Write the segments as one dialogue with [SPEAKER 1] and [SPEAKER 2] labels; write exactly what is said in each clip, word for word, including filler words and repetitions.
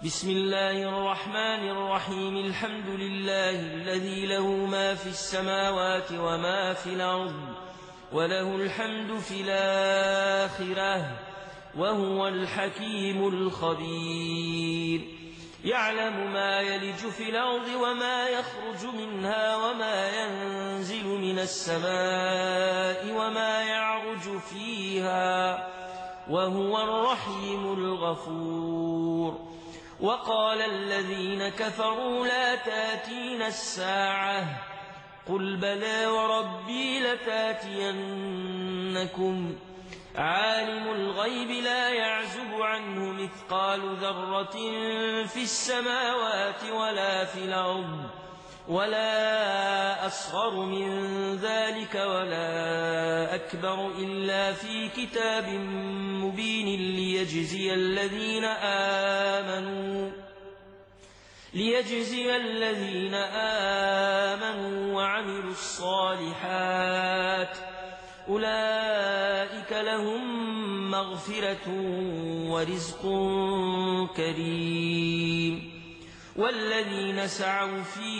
[SPEAKER 1] بسم الله الرحمن الرحيم الحمد لله الذي له ما في السماوات وما في الأرض وله الحمد في الآخرة وهو الحكيم الخبير يعلم ما يلج في الأرض وما يخرج منها وما ينزل من السماء وما يعرج فيها وهو الرحيم الغفور. وقال الذين كفروا لا تاتينا الساعة قل بلى وربي لتاتينكم عالم الغيب لا يعزب عنه مثقال ذرة في السماوات ولا في الأرض ولا أصغر من ذلك ولا أكبر إلا في كتاب مبين ليجزي الذين آمنوا ليجزي الذين آمنوا وعملوا الصالحات أولئك لهم مغفرة ورزق كريم. والذين سعوا في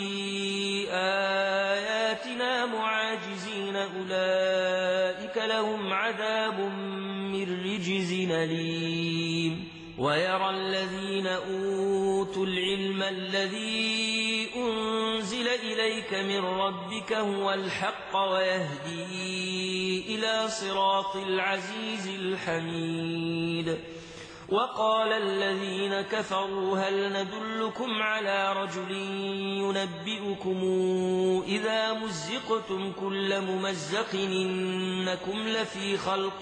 [SPEAKER 1] آياتنا معاجزين أولئك لهم عذاب من رجز أليم. ويرى الذين أوتوا العلم الذي أنزل إليك من ربك هو الحق ويهدي إلى صراط العزيز الحميد. وقال الذين كفروا هل ندلكم على رجل ينبئكم إذا مزقتم كل ممزق إنكم لفي خلق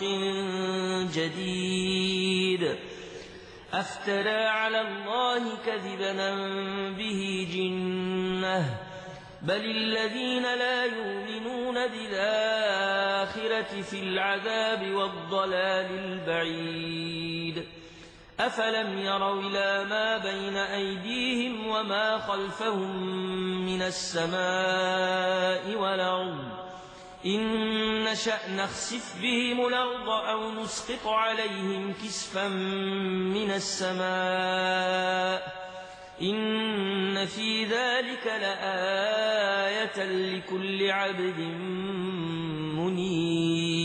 [SPEAKER 1] جديد أفترى على الله كذبا به جنة بل الذين لا يؤمنون بالآخرة في العذاب والضلال البعيد. أفلم يروا إلى ما بين أيديهم وما خلفهم من السماء والأرض إن نشأ نخسف بهم الأرض أو نسقط عليهم كسفا من السماء إن في ذلك لآية لكل عبد منيب.